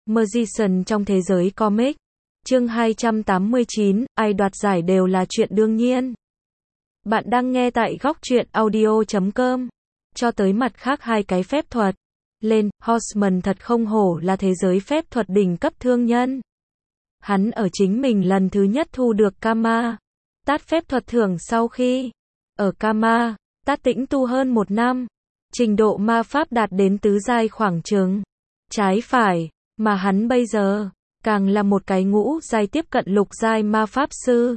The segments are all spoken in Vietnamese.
Magician trong thế giới comic. Chương 289, ai đoạt giải đều là chuyện đương nhiên. Bạn đang nghe tại góc truyện audio.com. Cho tới mặt khác hai cái phép thuật. Lên, Horseman thật không hổ là thế giới phép thuật đỉnh cấp thương nhân. Hắn ở chính mình lần thứ nhất thu được Karma Tát phép thuật thưởng sau khi ở Karma Tát tĩnh tu hơn 1 năm. Trình độ ma pháp đạt đến tứ giai khoảng chừng trái phải, mà hắn bây giờ càng là một cái ngũ giai tiếp cận lục giai ma pháp sư.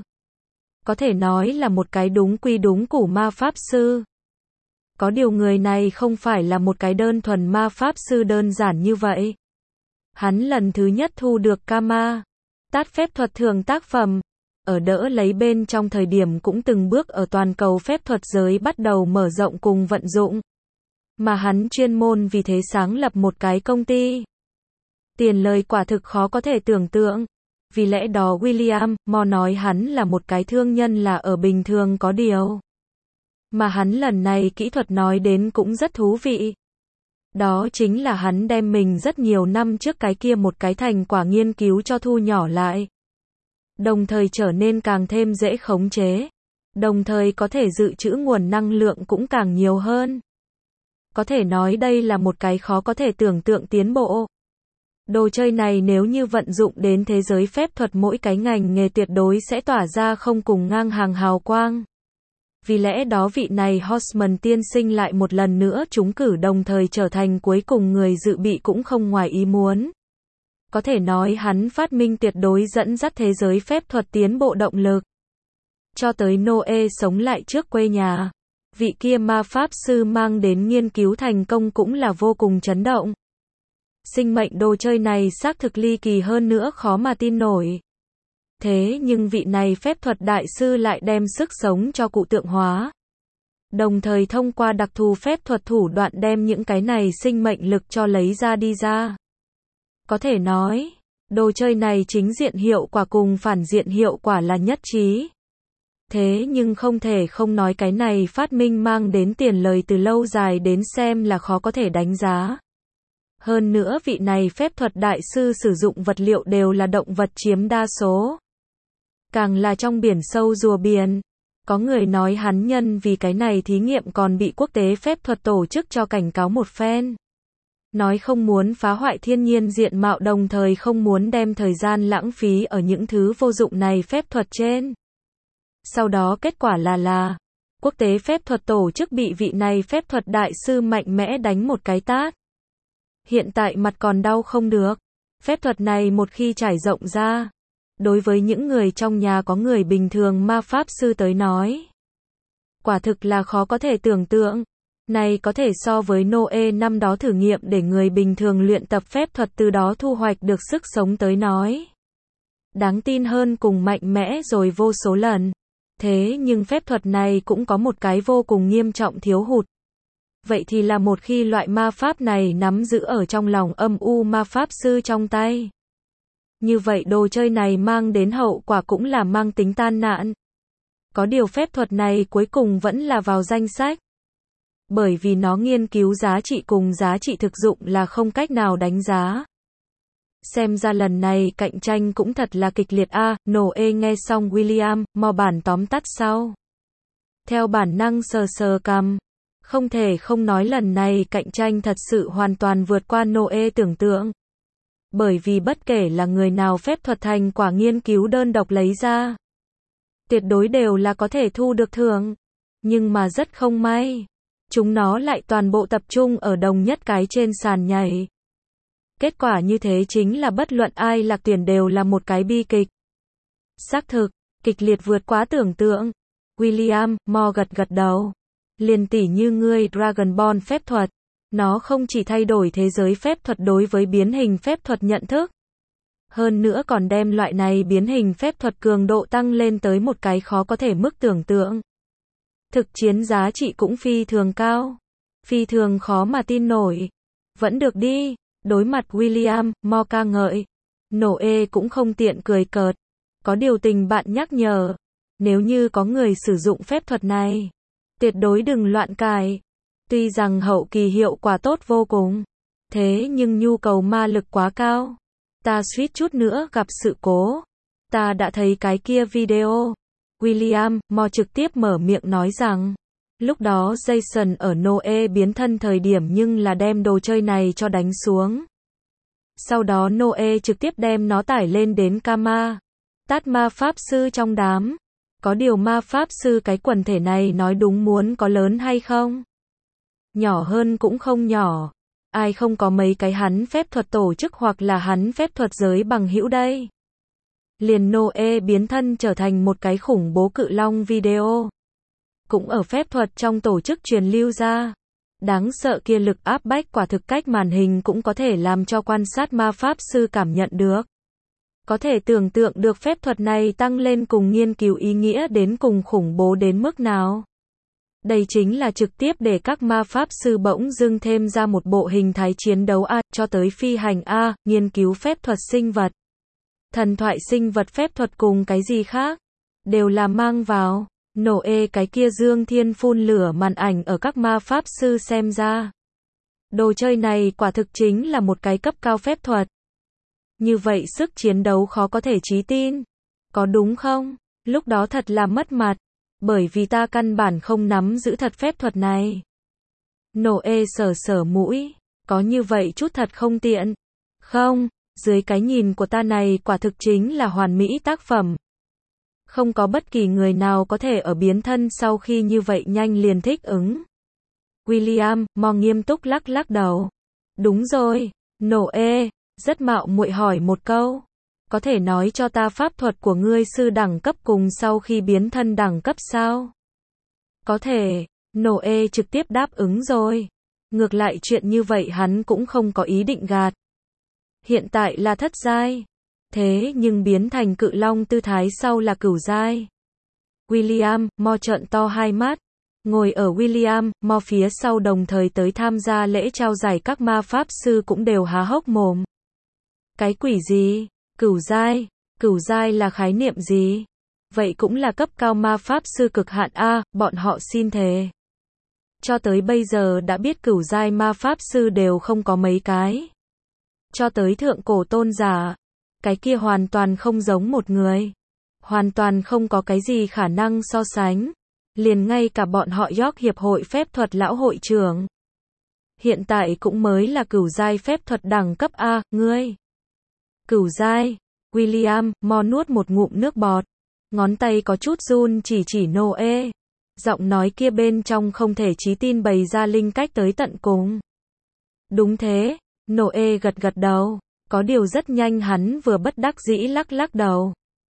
Có thể nói là một cái đúng quy đúng củ ma pháp sư. Có điều người này không phải là một cái đơn thuần ma pháp sư đơn giản như vậy. Hắn lần thứ nhất thu được Karma Tát phép thuật thường tác phẩm, ở đỡ lấy bên trong thời điểm cũng từng bước ở toàn cầu phép thuật giới bắt đầu mở rộng cùng vận dụng. Mà hắn chuyên môn vì thế sáng lập một cái công ty. Tiền lời quả thực khó có thể tưởng tượng. Vì lẽ đó William Moore nói hắn là một cái thương nhân là ở bình thường có điều. Mà hắn lần này kỹ thuật nói đến cũng rất thú vị. Đó chính là hắn đem mình rất nhiều năm trước cái kia một cái thành quả nghiên cứu cho thu nhỏ lại. Đồng thời trở nên càng thêm dễ khống chế. Đồng thời có thể dự trữ nguồn năng lượng cũng càng nhiều hơn. Có thể nói đây là một cái khó có thể tưởng tượng tiến bộ. Đồ chơi này nếu như vận dụng đến thế giới phép thuật mỗi cái ngành nghề tuyệt đối sẽ tỏa ra không cùng ngang hàng hào quang. Vì lẽ đó vị này Horseman tiên sinh lại một lần nữa trúng cử đồng thời trở thành cuối cùng người dự bị cũng không ngoài ý muốn. Có thể nói hắn phát minh tuyệt đối dẫn dắt thế giới phép thuật tiến bộ động lực. Cho tới Noe sống lại trước quê nhà. Vị kia ma pháp sư mang đến nghiên cứu thành công cũng là vô cùng chấn động. Sinh mệnh đồ chơi này xác thực ly kỳ hơn nữa khó mà tin nổi. Thế nhưng vị này phép thuật đại sư lại đem sức sống cho cụ tượng hóa. Đồng thời thông qua đặc thù phép thuật thủ đoạn đem những cái này sinh mệnh lực cho lấy ra đi ra. Có thể nói, đồ chơi này chính diện hiệu quả cùng phản diện hiệu quả là nhất trí. Thế nhưng không thể không nói cái này phát minh mang đến tiền lời từ lâu dài đến xem là khó có thể đánh giá. Hơn nữa vị này phép thuật đại sư sử dụng vật liệu đều là động vật chiếm đa số. Càng là trong biển sâu rùa biển. Có người nói hắn nhân vì cái này thí nghiệm còn bị quốc tế phép thuật tổ chức cho cảnh cáo một phen. Nói không muốn phá hoại thiên nhiên diện mạo đồng thời không muốn đem thời gian lãng phí ở những thứ vô dụng này phép thuật trên. Sau đó kết quả là quốc tế phép thuật tổ chức bị vị này phép thuật đại sư mạnh mẽ đánh một cái tát. Hiện tại mặt còn đau không được. Phép thuật này một khi trải rộng ra, đối với những người trong nhà có người bình thường ma pháp sư tới nói, quả thực là khó có thể tưởng tượng. Này có thể so với Noe năm đó thử nghiệm để người bình thường luyện tập phép thuật từ đó thu hoạch được sức sống tới nói. Đáng tin hơn cùng mạnh mẽ rồi vô số lần. Thế nhưng phép thuật này cũng có một cái vô cùng nghiêm trọng thiếu hụt. Vậy thì là một khi loại ma pháp này nắm giữ ở trong lòng âm u ma pháp sư trong tay. Như vậy đồ chơi này mang đến hậu quả cũng là mang tính tan nạn. Có điều phép thuật này cuối cùng vẫn là vào danh sách. Bởi vì nó nghiên cứu giá trị cùng giá trị thực dụng là không cách nào đánh giá. Xem ra lần này cạnh tranh cũng thật là kịch liệt a. Noe nghe xong William Moore bản tóm tắt sau. Theo bản năng sờ sờ cằm. Không thể không nói lần này cạnh tranh thật sự hoàn toàn vượt qua Noe tưởng tượng. Bởi vì bất kể là người nào phép thuật thành quả nghiên cứu đơn độc lấy ra, tuyệt đối đều là có thể thu được thưởng. Nhưng mà rất không may, chúng nó lại toàn bộ tập trung ở đồng nhất cái trên sàn nhảy. Kết quả như thế chính là bất luận ai lạc tuyển đều là một cái bi kịch. Xác thực, kịch liệt vượt quá tưởng tượng. William Moore gật đầu. Liền tỉ như ngươi Dragon Ball phép thuật. Nó không chỉ thay đổi thế giới phép thuật đối với biến hình phép thuật nhận thức. Hơn nữa còn đem loại này biến hình phép thuật cường độ tăng lên tới một cái khó có thể mức tưởng tượng. Thực chiến giá trị cũng phi thường cao. Phi thường khó mà tin nổi. Vẫn được đi. Đối mặt William Moore ca ngợi. Noe cũng không tiện cười cợt. Có điều tình bạn nhắc nhở. Nếu như có người sử dụng phép thuật này, tuyệt đối đừng loạn cài. Tuy rằng hậu kỳ hiệu quả tốt vô cùng, thế nhưng nhu cầu ma lực quá cao. Ta suýt chút nữa gặp sự cố. Ta đã thấy cái kia video. William Moore trực tiếp mở miệng nói rằng, lúc đó Jason ở Noe biến thân thời điểm nhưng là đem đồ chơi này cho đánh xuống. Sau đó Noe trực tiếp đem nó tải lên đến Kama. Tát ma pháp sư trong đám. Có điều ma pháp sư cái quần thể này nói đúng muốn có lớn hay không? Nhỏ hơn cũng không nhỏ. Ai không có mấy cái hắn phép thuật tổ chức hoặc là hắn phép thuật giới bằng hữu đây? Liền Noe biến thân trở thành một cái khủng bố cự long video. Cũng ở phép thuật trong tổ chức truyền lưu ra. Đáng sợ kia lực áp bách quả thực cách màn hình cũng có thể làm cho quan sát ma pháp sư cảm nhận được. Có thể tưởng tượng được phép thuật này tăng lên cùng nghiên cứu ý nghĩa đến cùng khủng bố đến mức nào. Đây chính là trực tiếp để các ma pháp sư bỗng dưng thêm ra một bộ hình thái chiến đấu A, cho tới phi hành A, nghiên cứu phép thuật sinh vật. Thần thoại sinh vật phép thuật cùng cái gì khác, đều là mang vào. Noe cái kia dương thiên phun lửa màn ảnh ở các ma pháp sư xem ra. Đồ chơi này quả thực chính là một cái cấp cao phép thuật. Như vậy sức chiến đấu khó có thể trí tin. Có đúng không? Lúc đó thật là mất mặt. Bởi vì ta căn bản không nắm giữ thật phép thuật này. Noe sờ mũi. Có như vậy chút thật không tiện. Không, dưới cái nhìn của ta này quả thực chính là hoàn mỹ tác phẩm. Không có bất kỳ người nào có thể ở biến thân sau khi như vậy nhanh liền thích ứng. William Moore nghiêm túc lắc đầu. Đúng rồi, Noe, rất mạo muội hỏi một câu. Có thể nói cho ta pháp thuật của ngươi sư đẳng cấp cùng sau khi biến thân đẳng cấp sao? Có thể, Noe trực tiếp đáp ứng rồi. Ngược lại chuyện như vậy hắn cũng không có ý định gạt. Hiện tại là thất giai. Thế nhưng biến thành cự long tư thái sau là cửu giai. William Moore trợn to hai mắt. Ngồi ở William Moore phía sau đồng thời tới tham gia lễ trao giải các ma pháp sư cũng đều há hốc mồm. Cái quỷ gì? Cửu giai? Cửu giai là khái niệm gì? Vậy cũng là cấp cao ma pháp sư cực hạn A, bọn họ xin thề. Cho tới bây giờ đã biết cửu giai ma pháp sư đều không có mấy cái. Cho tới thượng cổ tôn giả. Cái kia hoàn toàn không giống một người. Hoàn toàn không có cái gì khả năng so sánh. Liền ngay cả bọn họ York Hiệp hội phép thuật lão hội trưởng. Hiện tại cũng mới là cửu giai phép thuật đẳng cấp A, ngươi. Cửu giai. William Moore nuốt một ngụm nước bọt. Ngón tay có chút run chỉ Noe. Giọng nói kia bên trong không thể trí tin bày ra linh cách tới tận cùng. Đúng thế, Noe gật đầu. Có điều rất nhanh hắn vừa bất đắc dĩ lắc đầu.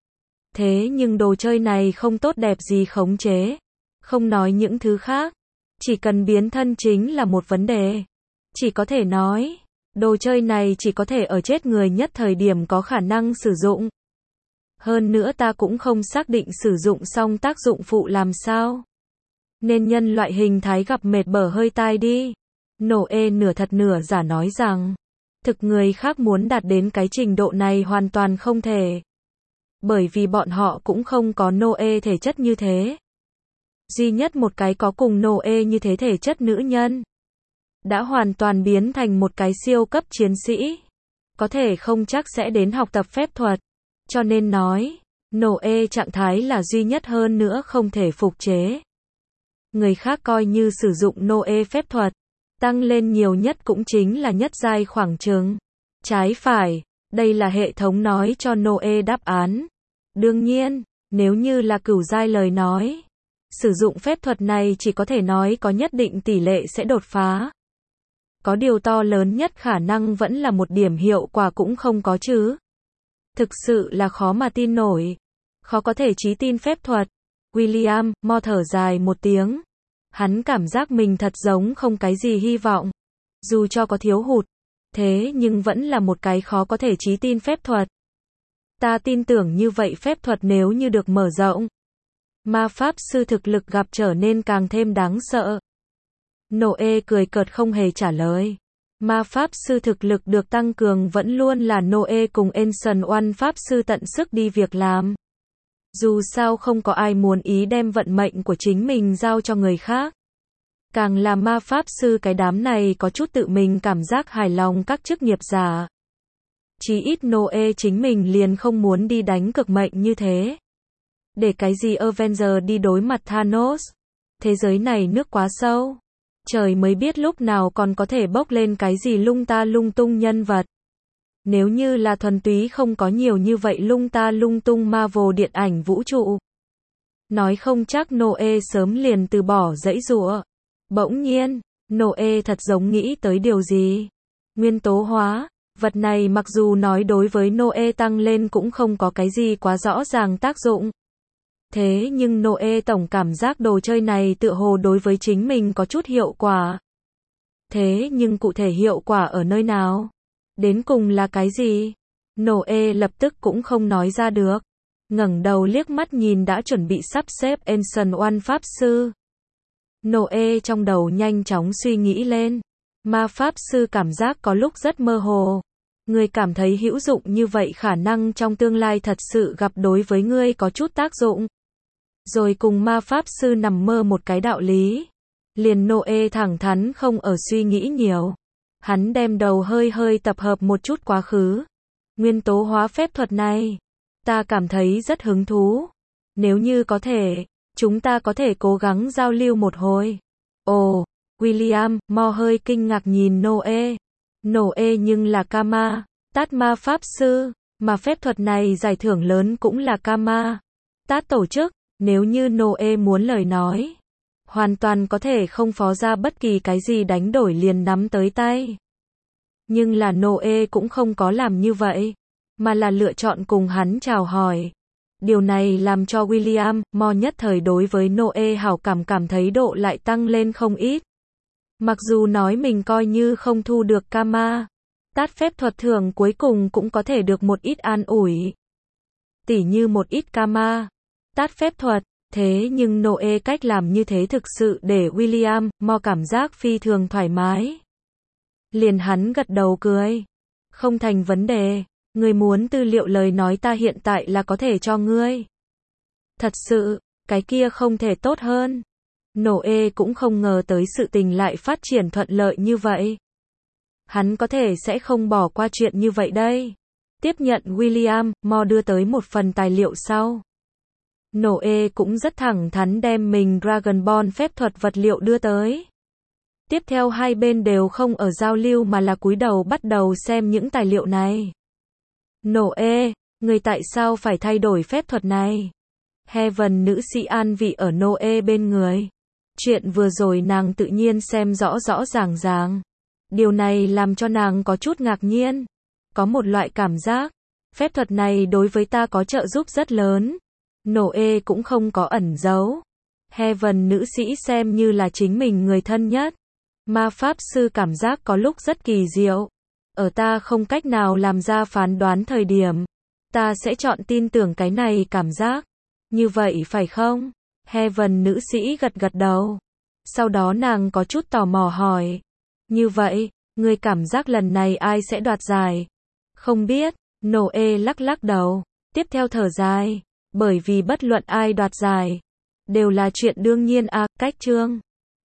Thế nhưng đồ chơi này không tốt đẹp gì khống chế. Không nói những thứ khác. Chỉ cần biến thân chính là một vấn đề. Chỉ có thể nói, đồ chơi này chỉ có thể ở chết người nhất thời điểm có khả năng sử dụng. Hơn nữa ta cũng không xác định sử dụng xong tác dụng phụ làm sao. Nên nhân loại hình thái gặp mệt bở hơi tai đi. Noe nửa thật nửa giả nói rằng, thực người khác muốn đạt đến cái trình độ này hoàn toàn không thể. Bởi vì bọn họ cũng không có Noe thể chất như thế. Duy nhất một cái có cùng Noe như thế thể chất nữ nhân. Đã hoàn toàn biến thành một cái siêu cấp chiến sĩ. Có thể không chắc sẽ đến học tập phép thuật. Cho nên nói, Noe trạng thái là duy nhất hơn nữa không thể phục chế. Người khác coi như sử dụng Noe phép thuật. Tăng lên nhiều nhất cũng chính là nhất giai khoảng chừng. Trái phải, đây là hệ thống nói cho Noe đáp án. Đương nhiên, nếu như là cửu giai lời nói, sử dụng phép thuật này chỉ có thể nói có nhất định tỷ lệ sẽ đột phá. Có điều to lớn nhất khả năng vẫn là một điểm hiệu quả cũng không có chứ. Thực sự là khó mà tin nổi. Khó có thể trí tin phép thuật. William Moore thở dài một tiếng. Hắn cảm giác mình thật giống không cái gì hy vọng. Dù cho có thiếu hụt. Thế nhưng vẫn là một cái khó có thể trí tin phép thuật. Ta tin tưởng như vậy phép thuật nếu như được mở rộng. Ma pháp sư thực lực gặp trở nên càng thêm đáng sợ. Noe cười cợt không hề trả lời. Ma pháp sư thực lực được tăng cường vẫn luôn là Noe cùng Ancient One pháp sư tận sức đi việc làm. Dù sao không có ai muốn ý đem vận mệnh của chính mình giao cho người khác. Càng là ma pháp sư cái đám này có chút tự mình cảm giác hài lòng các chức nghiệp giả. Chí ít Noe chính mình liền không muốn đi đánh cực mệnh như thế. Để cái gì Avenger đi đối mặt Thanos? Thế giới này nước quá sâu. Trời mới biết lúc nào còn có thể bốc lên cái gì lung ta lung tung nhân vật. Nếu như là thuần túy không có nhiều như vậy lung ta lung tung Marvel điện ảnh vũ trụ. Nói không chắc Noe sớm liền từ bỏ dãy giụa. Bỗng nhiên, Noe thật giống nghĩ tới điều gì. Nguyên tố hóa, vật này mặc dù nói đối với Noe tăng lên cũng không có cái gì quá rõ ràng tác dụng. Thế nhưng Noe tổng cảm giác đồ chơi này tựa hồ đối với chính mình có chút hiệu quả. Thế nhưng cụ thể hiệu quả ở nơi nào? Đến cùng là cái gì? Noe lập tức cũng không nói ra được. Ngẩng đầu liếc mắt nhìn đã chuẩn bị sắp xếp Ancient One Pháp Sư. Noe trong đầu nhanh chóng suy nghĩ lên. Ma Pháp Sư cảm giác có lúc rất mơ hồ. Người cảm thấy hữu dụng như vậy khả năng trong tương lai thật sự gặp đối với ngươi có chút tác dụng. Rồi cùng Ma Pháp Sư nằm mơ một cái đạo lý. Liền Noe thẳng thắn không ở suy nghĩ nhiều. Hắn đem đầu hơi hơi tập hợp một chút quá khứ. Nguyên tố hóa phép thuật này. Ta cảm thấy rất hứng thú. Nếu như có thể, chúng ta có thể cố gắng giao lưu một hồi. Ồ, William, Mo hơi kinh ngạc nhìn Noe. Noe nhưng là Kama, Tát Ma Pháp Sư, mà phép thuật này giải thưởng lớn cũng là Kama. Tát tổ chức, nếu như Noe muốn lời nói. Hoàn toàn có thể không phó ra bất kỳ cái gì đánh đổi liền nắm tới tay. Nhưng là Noe cũng không có làm như vậy, mà là lựa chọn cùng hắn chào hỏi. Điều này làm cho William, Mo nhất thời đối với Noe hảo cảm thấy độ lại tăng lên không ít. Mặc dù nói mình coi như không thu được Kama, Tát phép thuật thưởng cuối cùng cũng có thể được một ít an ủi. Tỉ như một ít Kama, Tát phép thuật, thế nhưng Noe cách làm như thế thực sự để William, Mo cảm giác phi thường thoải mái. Liền hắn gật đầu cười. Không thành vấn đề, ngươi muốn tư liệu lời nói ta hiện tại là có thể cho ngươi. Thật sự, cái kia không thể tốt hơn. Noe cũng không ngờ tới sự tình lại phát triển thuận lợi như vậy. Hắn có thể sẽ không bỏ qua chuyện như vậy đây. Tiếp nhận William, Mo đưa tới một phần tài liệu sau. Noe cũng rất thẳng thắn đem mình Dragon Ball phép thuật vật liệu đưa tới. Tiếp theo hai bên đều không ở giao lưu mà là cúi đầu bắt đầu xem những tài liệu này. Noe, người tại sao phải thay đổi phép thuật này? Heaven nữ sĩ an vị ở Noe bên người. Chuyện vừa rồi nàng tự nhiên xem rõ ràng. Điều này làm cho nàng có chút ngạc nhiên. Có một loại cảm giác, phép thuật này đối với ta có trợ giúp rất lớn. Noe cũng không có ẩn giấu. Heaven nữ sĩ xem như là chính mình người thân nhất. Ma Pháp Sư cảm giác có lúc rất kỳ diệu. Ở ta không cách nào làm ra phán đoán thời điểm, ta sẽ chọn tin tưởng cái này cảm giác. Như vậy phải không? Heaven nữ sĩ gật đầu. Sau đó nàng có chút tò mò hỏi. Như vậy, ngươi cảm giác lần này ai sẽ đoạt giải? Không biết, Noe lắc đầu. Tiếp theo thở dài. Bởi vì bất luận ai đoạt giải, đều là chuyện đương nhiên cách chương.